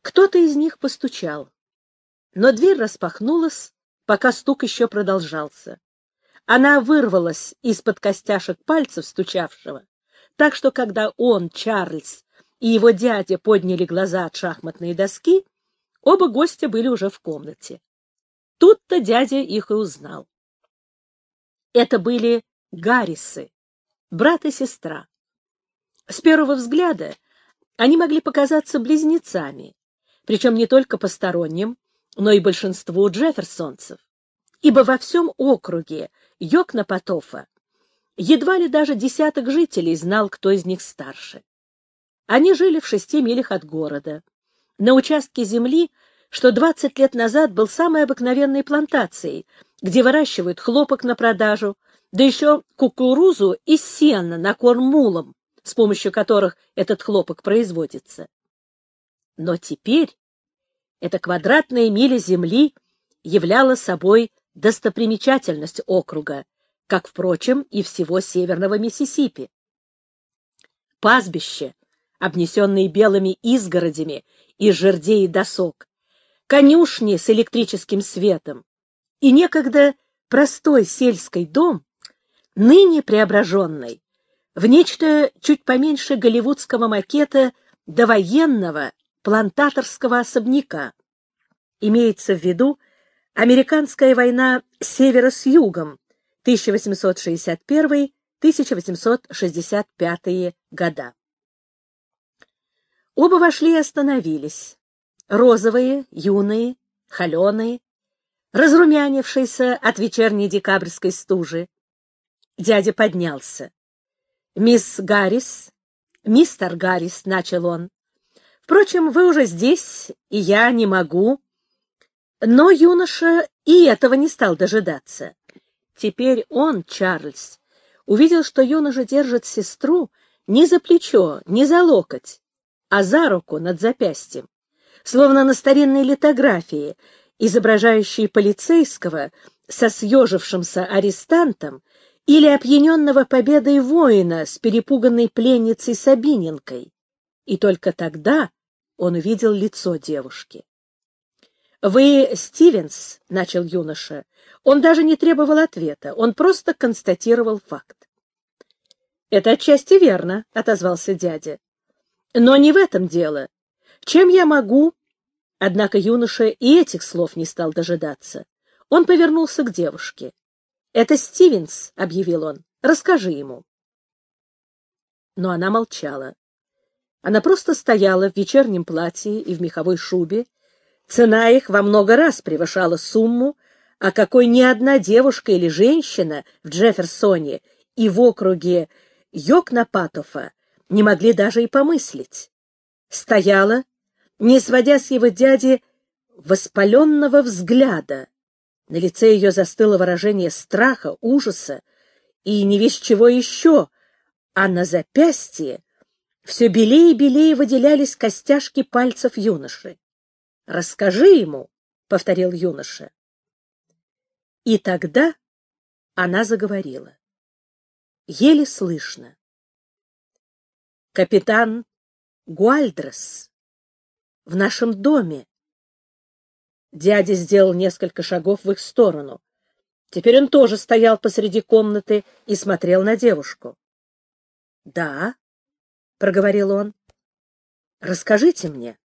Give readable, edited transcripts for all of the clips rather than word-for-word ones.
Кто-то из них постучал, но дверь распахнулась, пока стук еще продолжался. Она вырвалась из-под костяшек пальцев стучавшего, так что когда он, Чарльз, и его дядя подняли глаза от шахматной доски, оба гостя были уже в комнате. Тут-то дядя их и узнал. Это были Гаррисы, брат и сестра. С первого взгляда они могли показаться близнецами, причем не только посторонним, но и большинству джефферсонцев, ибо во всем округе Йокнапатофа едва ли даже десяток жителей знал, кто из них старше. Они жили в 6 милях от города, на участке земли, что 20 лет назад был самой обыкновенной плантацией, где выращивают хлопок на продажу, да еще кукурузу и сено на корм мулам, с помощью которых этот хлопок производится. Но теперь эта квадратная миля земли являла собой достопримечательность округа, как, впрочем, и всего северного Миссисипи. Пастбище, обнесенные белыми изгородями из жердей и досок, конюшни с электрическим светом и некогда простой сельский дом, ныне преображенный в нечто чуть поменьше голливудского макета довоенного плантаторского особняка. Имеется в виду американская война севера с югом 1861-1865 года. Оба вошли и остановились. Розовые, юные, холеные, разрумянившиеся от вечерней декабрьской стужи. Дядя поднялся. «Мисс Гаррис, мистер Гаррис», — начал он. «Впрочем, вы уже здесь, и я не могу». Но юноша и этого не стал дожидаться. Теперь он, Чарльз, увидел, что юноша держит сестру не за плечо, не за локоть, а за руку над запястьем, словно на старинной литографии, изображающей полицейского со съежившимся арестантом или опьяненного победой воина с перепуганной пленницей Сабиненкой. И только тогда он увидел лицо девушки. «Вы Стивенс», — начал юноша. Он даже не требовал ответа, он просто констатировал факт. «Это отчасти верно», — отозвался дядя. «Но не в этом дело. Чем я могу...» Однако юноша и этих слов не стал дожидаться. Он повернулся к девушке. «Это Стивенс», — объявил он. «Расскажи ему». Но она молчала. Она просто стояла в вечернем платье и в меховой шубе. Цена их во много раз превышала сумму, о какой ни одна девушка или женщина в Джефферсоне и в округе Йокнапатофа не могли даже и помыслить. Стояла, не сводя с его дяди воспаленного взгляда. На лице ее застыло выражение страха, ужаса и не весть чего еще, а на запястье все белее и белее выделялись костяшки пальцев юноши. «Расскажи ему», — повторил юноша. И тогда она заговорила. Еле слышно. «Капитан Гуальдрес в нашем доме». Дядя сделал несколько шагов в их сторону. Теперь он тоже стоял посреди комнаты и смотрел на девушку. «Да», — проговорил он, — «расскажите мне».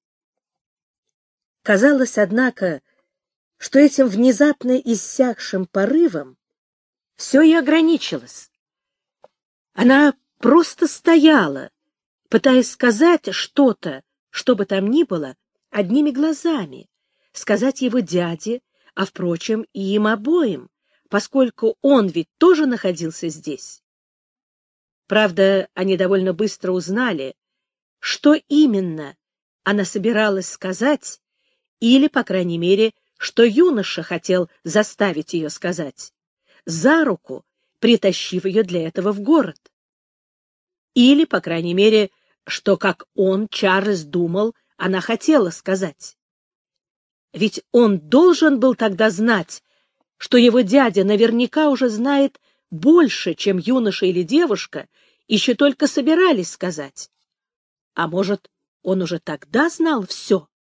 Казалось, однако, что этим внезапно иссякшим порывом все и ограничилось. Она просто стояла, пытаясь сказать что-то, что бы там ни было, одними глазами, сказать его дяде, а, впрочем, и им обоим, поскольку он ведь тоже находился здесь. Правда, они довольно быстро узнали, что именно она собиралась сказать, или, по крайней мере, что юноша хотел заставить ее сказать, за руку притащив ее для этого в город. Или, по крайней мере, что, как он, Чарльз, думал, она хотела сказать. Ведь он должен был тогда знать, что его дядя наверняка уже знает больше, чем юноша или девушка еще только собирались сказать. А может, он уже тогда знал все?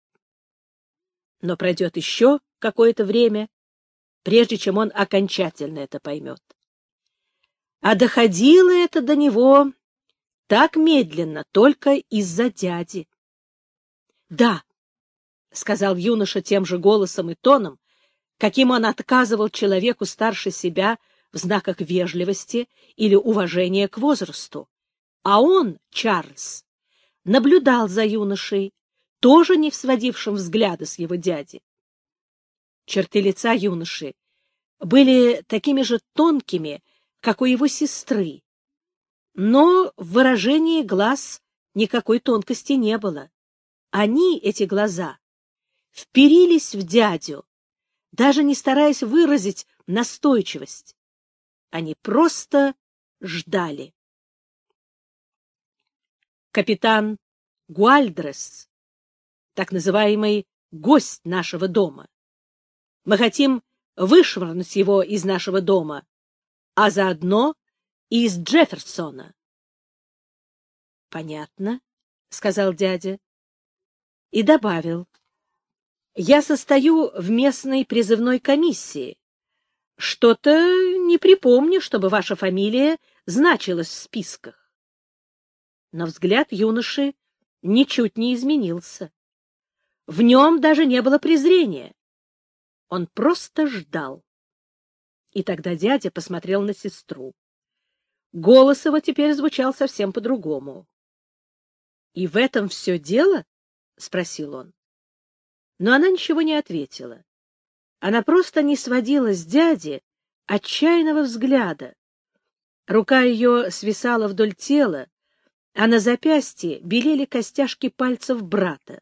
Но пройдет еще какое-то время, прежде чем он окончательно это поймет. А доходило это до него так медленно только из-за дяди. — Да, — сказал юноша тем же голосом и тоном, каким он отказывал человеку старше себя в знаках вежливости или уважения к возрасту. А он, Чарльз, наблюдал за юношей, тоже не сводившим взгляда с его дяди. Черты лица юноши были такими же тонкими, как у его сестры, но в выражении глаз никакой тонкости не было. Они, эти глаза, вперились в дядю, даже не стараясь выразить настойчивость. Они просто ждали. Капитан Гуальдрес, так называемый гость нашего дома. Мы хотим вышвырнуть его из нашего дома, а заодно и из Джефферсона. — Понятно, — сказал дядя и добавил. — Я состою в местной призывной комиссии. Что-то не припомню, чтобы ваша фамилия значилась в списках. Но взгляд юноши ничуть не изменился. В нем даже не было презрения. Он просто ждал. И тогда дядя посмотрел на сестру. Голос его теперь звучал совсем по-другому. — И в этом все дело? — спросил он. Но она ничего не ответила. Она просто не сводила с дяди отчаянного взгляда. Рука ее свисала вдоль тела, а на запястье белели костяшки пальцев брата.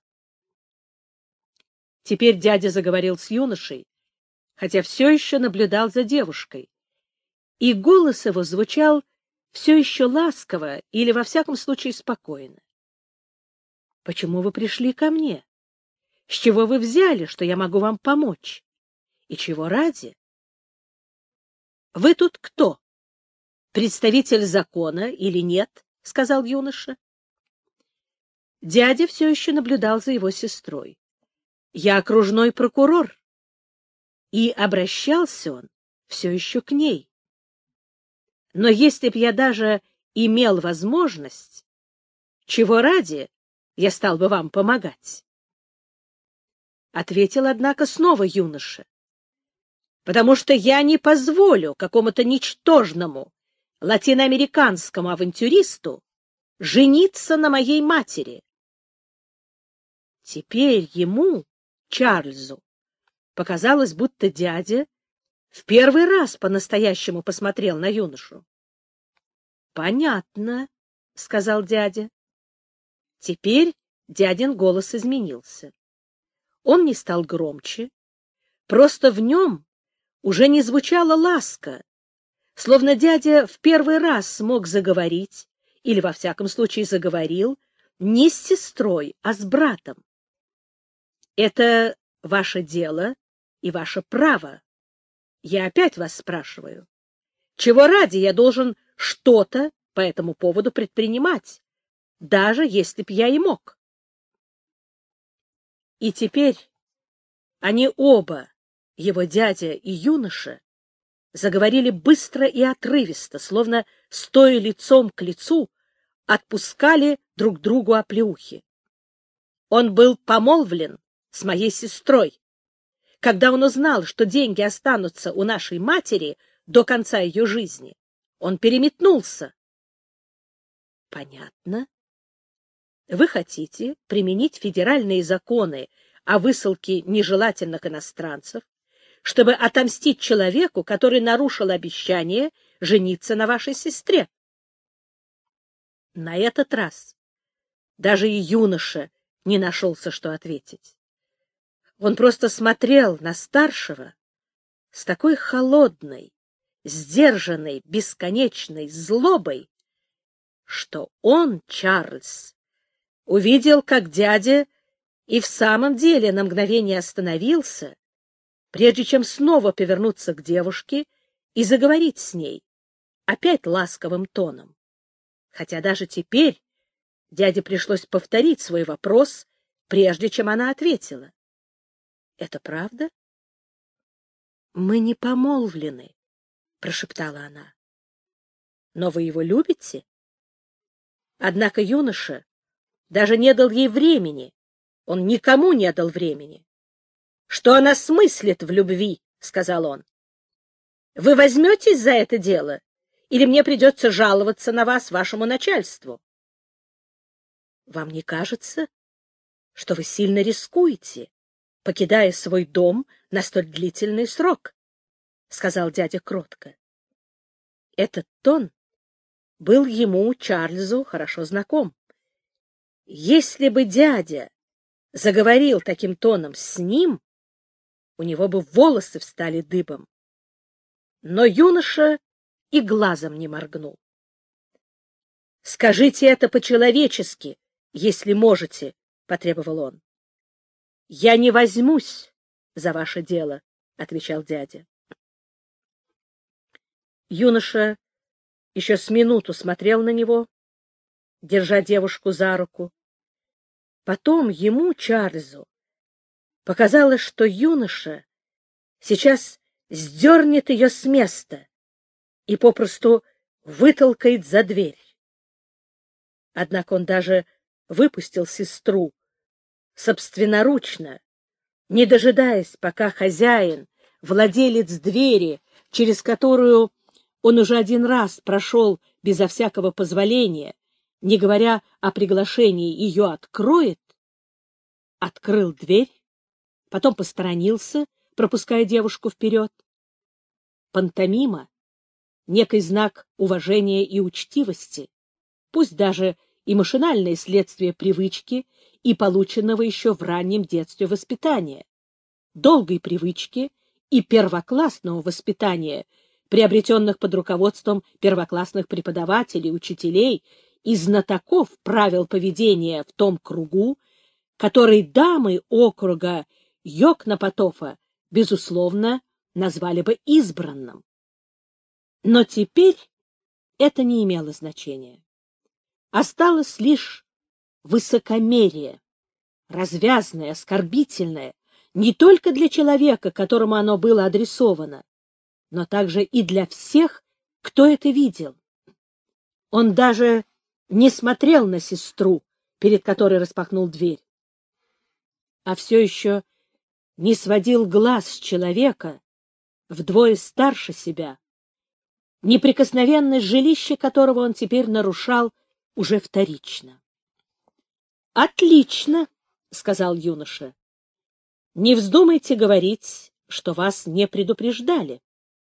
Теперь дядя заговорил с юношей, хотя все еще наблюдал за девушкой, и голос его звучал все еще ласково или, во всяком случае, спокойно. — Почему вы пришли ко мне? С чего вы взяли, что я могу вам помочь? И чего ради? — Вы тут кто? Представитель закона или нет? — сказал юноша. Дядя все еще наблюдал за его сестрой. — Я окружной прокурор. И обращался он все еще к ней. Но если б я даже имел возможность, чего ради я стал бы вам помогать? Ответил, однако, снова юноша. Потому что я не позволю какому-то ничтожному латиноамериканскому авантюристу жениться на моей матери. Теперь ему, Чарльзу, показалось, будто дядя в первый раз по-настоящему посмотрел на юношу. — Понятно, — сказал дядя. Теперь дядин голос изменился. Он не стал громче, просто в нем уже не звучала ласка, словно дядя в первый раз смог заговорить, или, во всяком случае, заговорил, не с сестрой, а с братом. — Это ваше дело и ваше право. Я опять вас спрашиваю, чего ради я должен что-то по этому поводу предпринимать, даже если б я и мог? И теперь они оба, его дядя и юноша, заговорили быстро и отрывисто, словно, стоя лицом к лицу, отпускали друг другу оплеухи. Он был помолвлен с моей сестрой. Когда он узнал, что деньги останутся у нашей матери до конца ее жизни, он переметнулся. — Понятно. Вы хотите применить федеральные законы о высылке нежелательных иностранцев, чтобы отомстить человеку, который нарушил обещание жениться на вашей сестре. На этот раз даже и юноша не нашелся, что ответить. Он просто смотрел на старшего с такой холодной, сдержанной, бесконечной злобой, что он, Чарльз, увидел, как дядя и в самом деле на мгновение остановился, прежде чем снова повернуться к девушке и заговорить с ней, опять ласковым тоном. Хотя даже теперь дяде пришлось повторить свой вопрос, прежде чем она ответила. — Это правда? — Мы не помолвлены, — прошептала она. — Но вы его любите? Однако юноша даже не дал ей времени. Он никому не дал времени. — Что она смыслит в любви? — сказал он. — Вы возьметесь за это дело, или мне придется жаловаться на вас вашему начальству? — Вам не кажется, что вы сильно рискуете, покидая свой дом на столь длительный срок? — сказал дядя кротко. Этот тон был ему, Чарльзу, хорошо знаком. Если бы дядя заговорил таким тоном с ним, у него бы волосы встали дыбом. Но юноша и глазом не моргнул. — Скажите это по-человечески, если можете, — потребовал он. — Я не возьмусь за ваше дело, — отвечал дядя. Юноша еще с минуту смотрел на него, держа девушку за руку. Потом ему, Чарльзу, показалось, что юноша сейчас сдернет ее с места и попросту вытолкает за дверь. Однако он даже выпустил сестру собственноручно, не дожидаясь, пока хозяин, владелец двери, через которую он уже один раз прошел безо всякого позволения, не говоря о приглашении, ее откроет, открыл дверь, потом посторонился, пропуская девушку вперед. Пантомима — некий знак уважения и учтивости, пусть даже и машинальное следствие привычки и полученного еще в раннем детстве воспитания, долгой привычки и первоклассного воспитания, приобретенных под руководством первоклассных преподавателей, учителей и знатоков правил поведения в том кругу, который дамы округа Йокнапотофа, безусловно, назвали бы избранным. Но теперь это не имело значения. Осталось лишь высокомерие, развязное, оскорбительное, не только для человека, которому оно было адресовано, но также и для всех, кто это видел. Он даже не смотрел на сестру, перед которой распахнул дверь, а все еще не сводил глаз с человека, вдвое старше себя, неприкосновенность жилища которого он теперь нарушал уже вторично. — Отлично, — сказал юноша. — Не вздумайте говорить, что вас не предупреждали.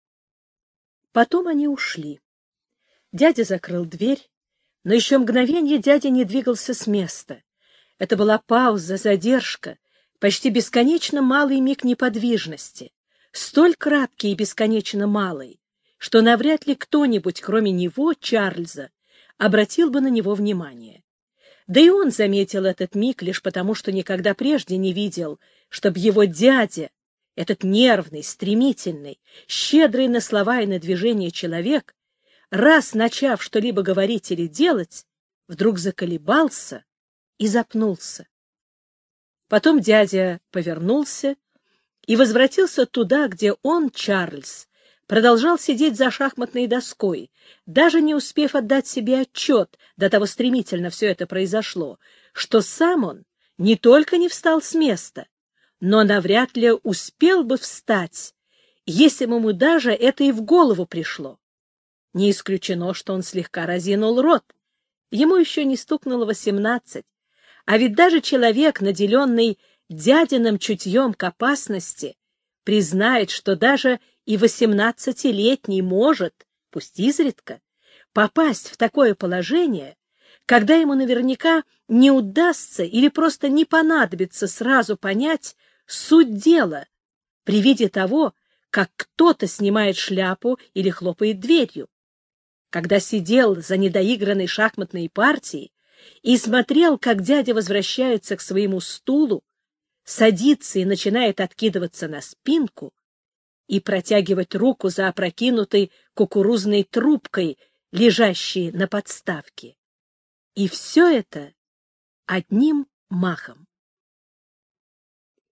Потом они ушли. Дядя закрыл дверь, но еще мгновенье дядя не двигался с места. Это была пауза, задержка, почти бесконечно малый миг неподвижности, столь краткий и бесконечно малый, что навряд ли кто-нибудь, кроме него, Чарльза, обратил бы на него внимание. Да и он заметил этот миг лишь потому, что никогда прежде не видел, чтобы его дядя, этот нервный, стремительный, щедрый на слова и на движения человек, раз начав что-либо говорить или делать, вдруг заколебался и запнулся. Потом дядя повернулся и возвратился туда, где он, Чарльз, продолжал сидеть за шахматной доской, даже не успев отдать себе отчет, до того стремительно все это произошло, что сам он не только не встал с места, но навряд ли успел бы встать, если бы ему даже это и в голову пришло. Не исключено, что он слегка разинул рот. Ему еще не стукнуло 18, а ведь даже человек, наделенный дядиным чутьем к опасности, признает, что даже и 18-летний может, пусть изредка, попасть в такое положение, когда ему наверняка не удастся или просто не понадобится сразу понять суть дела при виде того, как кто-то снимает шляпу или хлопает дверью. Когда сидел за недоигранной шахматной партией и смотрел, как дядя возвращается к своему стулу, садится и начинает откидываться на спинку и протягивать руку за опрокинутой кукурузной трубкой, лежащей на подставке. И все это одним махом.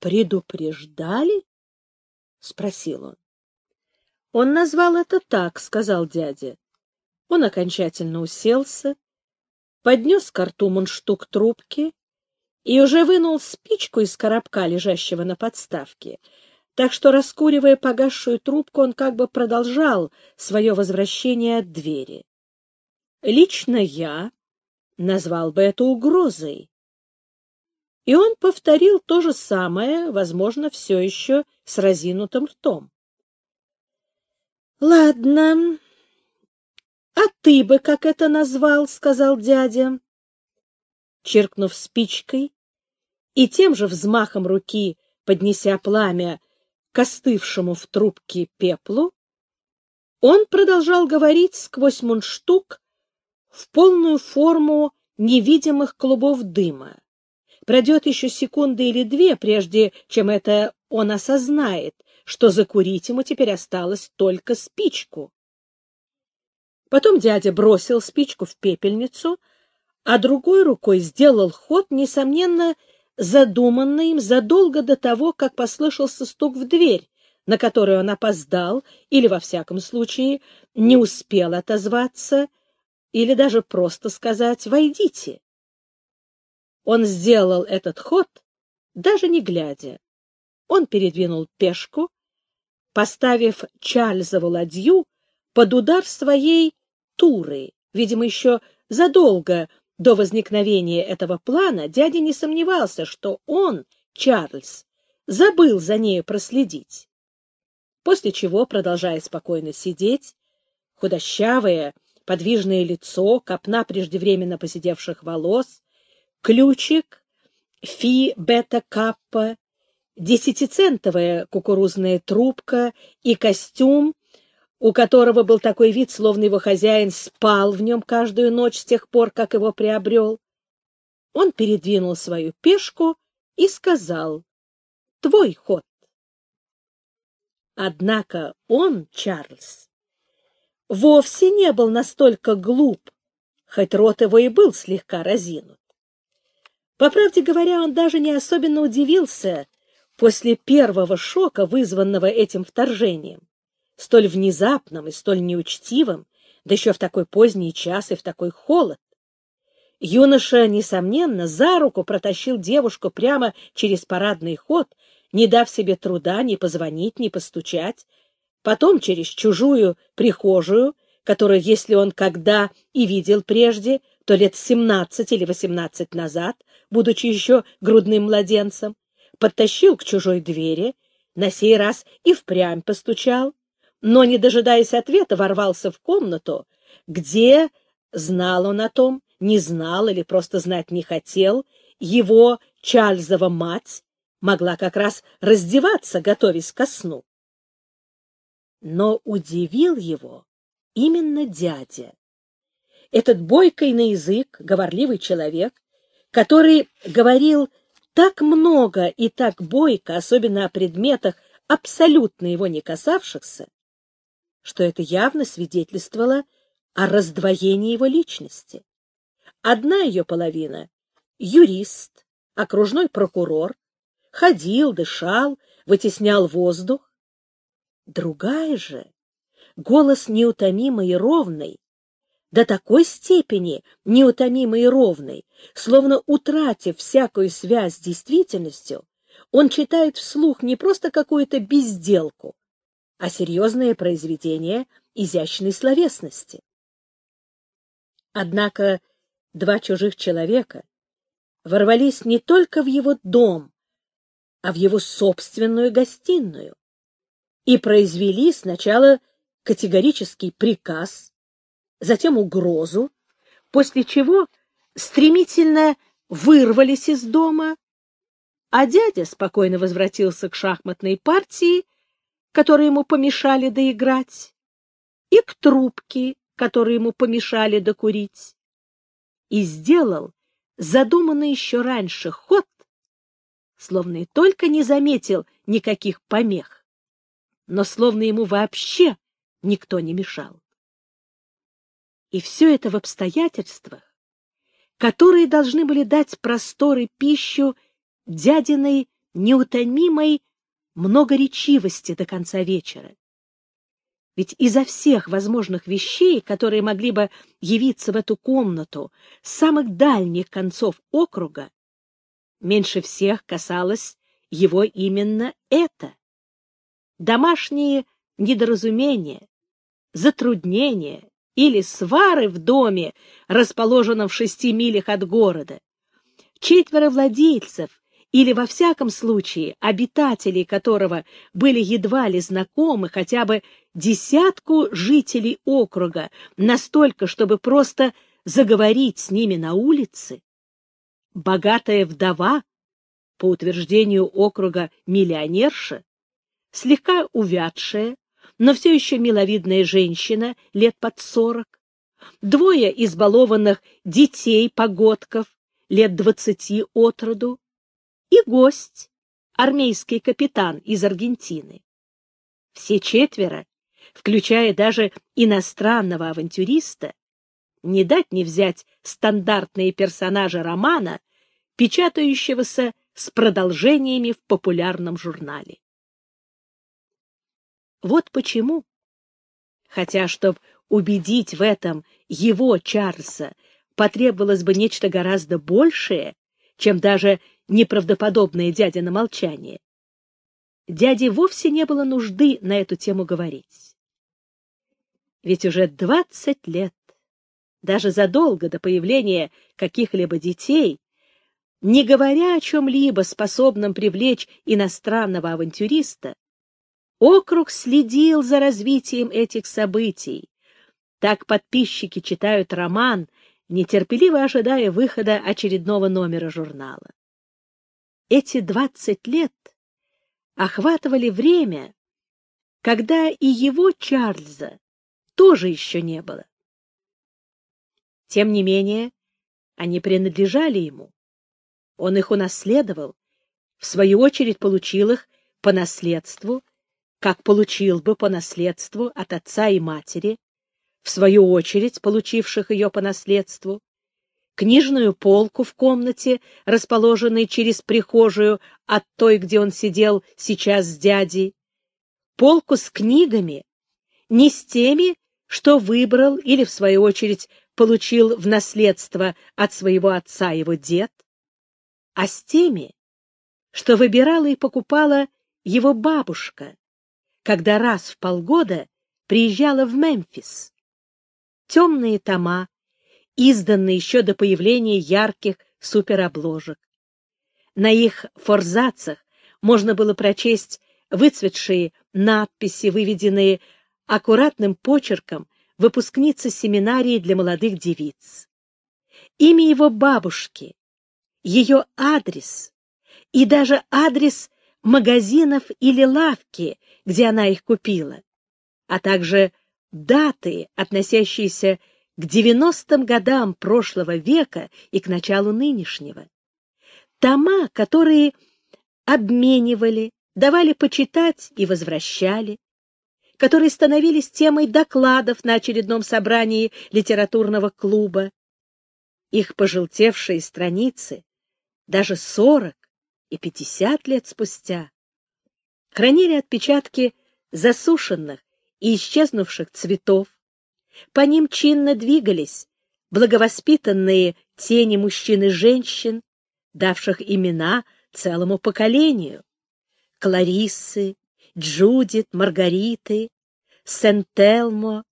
предупреждали? — спросил он. — Он назвал это так, — сказал дядя. Он окончательно уселся, поднес ко рту мундштук трубки и уже вынул спичку из коробка, лежащего на подставке, так что, раскуривая погасшую трубку, он как бы продолжал свое возвращение от двери. Лично я назвал бы это угрозой. И он повторил то же самое, возможно, все еще с разинутым ртом. — Ладно, а ты бы как это назвал? — сказал дядя. Чиркнув спичкой и тем же взмахом руки, поднеся пламя к остывшему в трубке пеплу, он продолжал говорить сквозь мундштук в полную форму невидимых клубов дыма. Пройдет еще секунды или две, прежде чем это он осознает, что закурить ему теперь осталось только спичку. Потом дядя бросил спичку в пепельницу, а другой рукой сделал ход, несомненно, задуманный им задолго до того, как послышался стук в дверь, на который он опоздал или, во всяком случае, не успел отозваться, или даже просто сказать «войдите». Он сделал этот ход, даже не глядя. Он передвинул пешку, поставив Чарльзову ладью под удар своей туры. Видимо, еще задолго до возникновения этого плана дядя не сомневался, что он, Чарльз, забыл за нею проследить. После чего, продолжая спокойно сидеть, худощавое, подвижное лицо, копна преждевременно поседевших волос, ключик Фи Бета Каппа, 10-центовая кукурузная трубка и костюм, у которого был такой вид, словно его хозяин спал в нем каждую ночь с тех пор, как его приобрел. Он передвинул свою пешку и сказал: «Твой ход». Однако он, Чарльз, вовсе не был настолько глуп, хоть рот его и был слегка разинут. По правде говоря, он даже не особенно удивился после первого шока, вызванного этим вторжением, столь внезапным и столь неучтивым, да еще в такой поздний час и в такой холод. Юноша, несомненно, за руку протащил девушку прямо через парадный ход, не дав себе труда ни позвонить, ни постучать, потом через чужую прихожую, которую, если он когда и видел прежде, то лет 17 или 18 назад, будучи еще грудным младенцем, подтащил к чужой двери, на сей раз и впрямь постучал, но, не дожидаясь ответа, ворвался в комнату, где, знал он о том, не знал или просто знать не хотел, его Чарльзова мать могла как раз раздеваться, готовясь ко сну. Но удивил его именно дядя. Этот бойкий на язык, говорливый человек, который говорил так много и так бойко, особенно о предметах, абсолютно его не касавшихся, что это явно свидетельствовало о раздвоении его личности. Одна ее половина — юрист, окружной прокурор, ходил, дышал, вытеснял воздух. Другая же — голос неутомимый и ровный, до такой степени неутомимый и ровный, словно, утратив всякую связь с действительностью, он читает вслух не просто какую-то безделку, а серьезное произведение изящной словесности. Однако два чужих человека ворвались не только в его дом, а в его собственную гостиную и произвели сначала категорический приказ, затем угрозу, после чего стремительно вырвались из дома, а дядя спокойно возвратился к шахматной партии, которые ему помешали доиграть, и к трубке, которые ему помешали докурить, и сделал задуманный еще раньше ход, словно и только не заметил никаких помех, но словно ему вообще никто не мешал. И все это в обстоятельствах, которые должны были дать простор и пищу дядиной неутомимой многоречивости до конца вечера. Ведь изо всех возможных вещей, которые могли бы явиться в эту комнату с самых дальних концов округа, меньше всех касалось его именно это. Домашние недоразумения, затруднения или свары в доме, расположенном в 6 милях от города, 4 владельцев или, во всяком случае, обитателей которого были едва ли знакомы хотя бы 10 жителей округа настолько, чтобы просто заговорить с ними на улице, богатая вдова, по утверждению округа миллионерша, слегка увядшая, но все еще миловидная женщина лет под 40, 2 избалованных детей-погодков лет 20 от роду и гость, армейский капитан из Аргентины. Все 4, включая даже иностранного авантюриста, не дать не взять стандартные персонажи романа, печатающегося с продолжениями в популярном журнале. Вот почему, хотя, чтобы убедить в этом его, Чарльза, потребовалось бы нечто гораздо большее, чем даже неправдоподобное дядино молчание, дяде вовсе не было нужды на эту тему говорить. Ведь уже 20 лет, даже задолго до появления каких-либо детей, не говоря о чем-либо способном привлечь иностранного авантюриста, округ следил за развитием этих событий. Так подписчики читают роман, нетерпеливо ожидая выхода очередного номера журнала. Эти 20 лет охватывали время, когда и его, Чарльза, тоже еще не было. Тем не менее, они принадлежали ему. Он их унаследовал, в свою очередь получил их по наследству, как получил бы по наследству от отца и матери, в свою очередь получивших ее по наследству, книжную полку в комнате, расположенной через прихожую от той, где он сидел сейчас с дядей, полку с книгами, не с теми, что выбрал или, в свою очередь, получил в наследство от своего отца его дед, а с теми, что выбирала и покупала его бабушка, когда раз в полгода приезжала в Мемфис. Темные тома, изданные еще до появления ярких суперобложек. На их форзацах можно было прочесть выцветшие надписи, выведенные аккуратным почерком выпускницы семинарии для молодых девиц. Имя его бабушки, ее адрес и даже адрес магазинов или лавки, где она их купила, а также даты, относящиеся к 90-м годам прошлого века и к началу нынешнего. Тома, которые обменивали, давали почитать и возвращали, которые становились темой докладов на очередном собрании литературного клуба. Их пожелтевшие страницы, даже 40 и 50 лет спустя, хранили отпечатки засушенных и исчезнувших цветов. По ним чинно двигались благовоспитанные тени мужчин и женщин, давших имена целому поколению: Клариссы, Джудит, Маргариты, Сент-Элмо,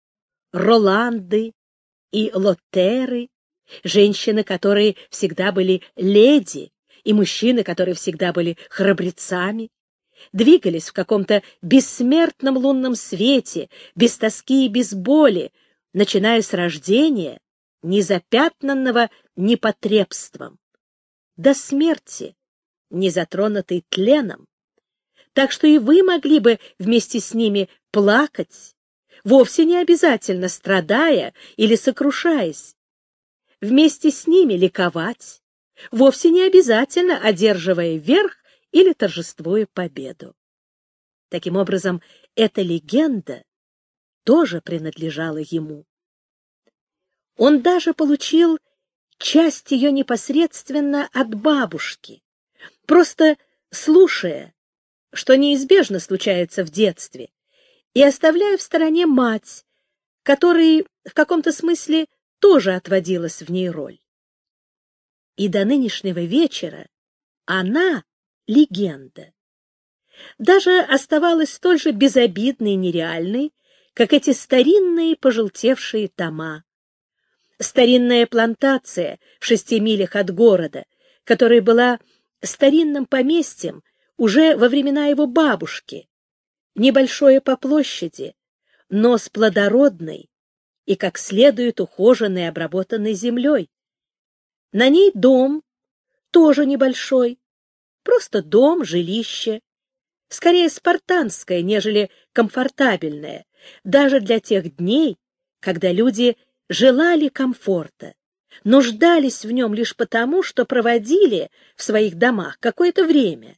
Роланды и Лоттеры, женщины, которые всегда были леди, и мужчины, которые всегда были храбрецами, двигались в каком-то бессмертном лунном свете, без тоски и без боли, начиная с рождения, незапятнанного непотребством, до смерти, не затронутой тленом, так что и вы могли бы вместе с ними плакать, вовсе не обязательно страдая или сокрушаясь, вместе с ними ликовать, вовсе не обязательно одерживая верх или торжествуя победу. Таким образом, эта легенда тоже принадлежала ему. Он даже получил часть ее непосредственно от бабушки, просто слушая, что неизбежно случается в детстве, и оставляя в стороне мать, которой в каком-то смысле тоже отводилась в ней роль. И до нынешнего вечера она — легенда. Даже оставалась столь же безобидной и нереальной, как эти старинные пожелтевшие тома. Старинная плантация в 6 милях от города, которая была старинным поместьем уже во времена его бабушки, небольшое по площади, но с плодородной и как следует ухоженной и обработанной землей. На ней дом, тоже небольшой, просто дом, жилище, скорее спартанское, нежели комфортабельное, даже для тех дней, когда люди желали комфорта, нуждались в нем лишь потому, что проводили в своих домах какое-то время.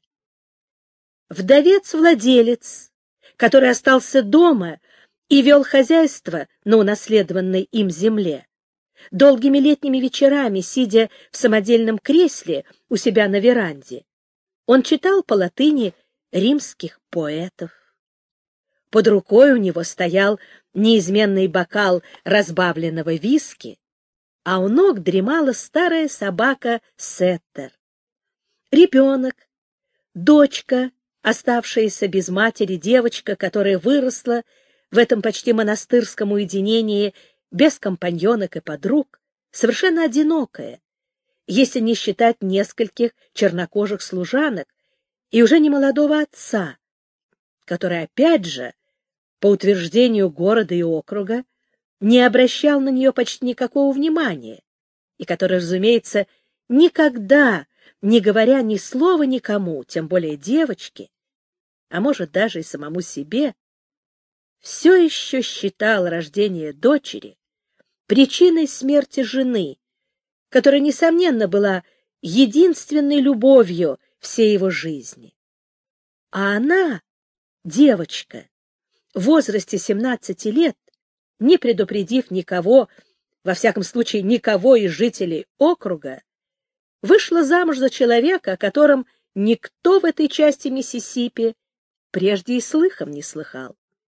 Вдовец-владелец, который остался дома и вел хозяйство на унаследованной им земле, долгими летними вечерами, сидя в самодельном кресле у себя на веранде, он читал по латыни римских поэтов. Под рукой у него стоял неизменный бокал разбавленного виски, а у ног дремала старая собака Сеттер. Ребенок, дочка, оставшаяся без матери девочка, которая выросла в этом почти монастырском уединении, без компаньонок и подруг, совершенно одинокая, если не считать нескольких чернокожих служанок и уже немолодого отца, который, опять же, по утверждению города и округа, не обращал на нее почти никакого внимания, и который, разумеется, никогда, не говоря ни слова никому, тем более девочке, а может даже и самому себе, все еще считал рождение дочери причиной смерти жены, которая, несомненно, была единственной любовью всей его жизни. А она, девочка, в возрасте 17 лет, не предупредив никого, во всяком случае никого из жителей округа, вышла замуж за человека, о котором никто в этой части Миссисипи прежде и слыхом не слыхал.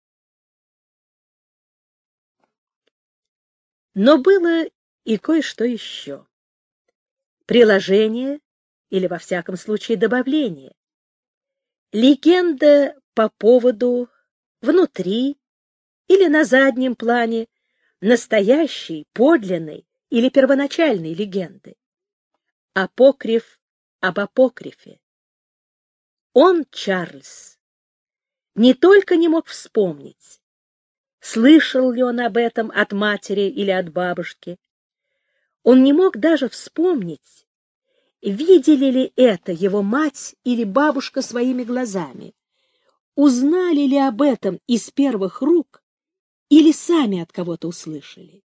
Но было и кое-что еще. Приложение, или, во всяком случае, добавление. Легенда по поводу, внутри или на заднем плане настоящей, подлинной или первоначальной легенды. Апокриф об апокрифе. Он, Чарльз, не только не мог вспомнить, слышал ли он об этом от матери или от бабушки, он не мог даже вспомнить, видели ли это его мать или бабушка своими глазами, узнали ли об этом из первых рук или сами от кого-то услышали.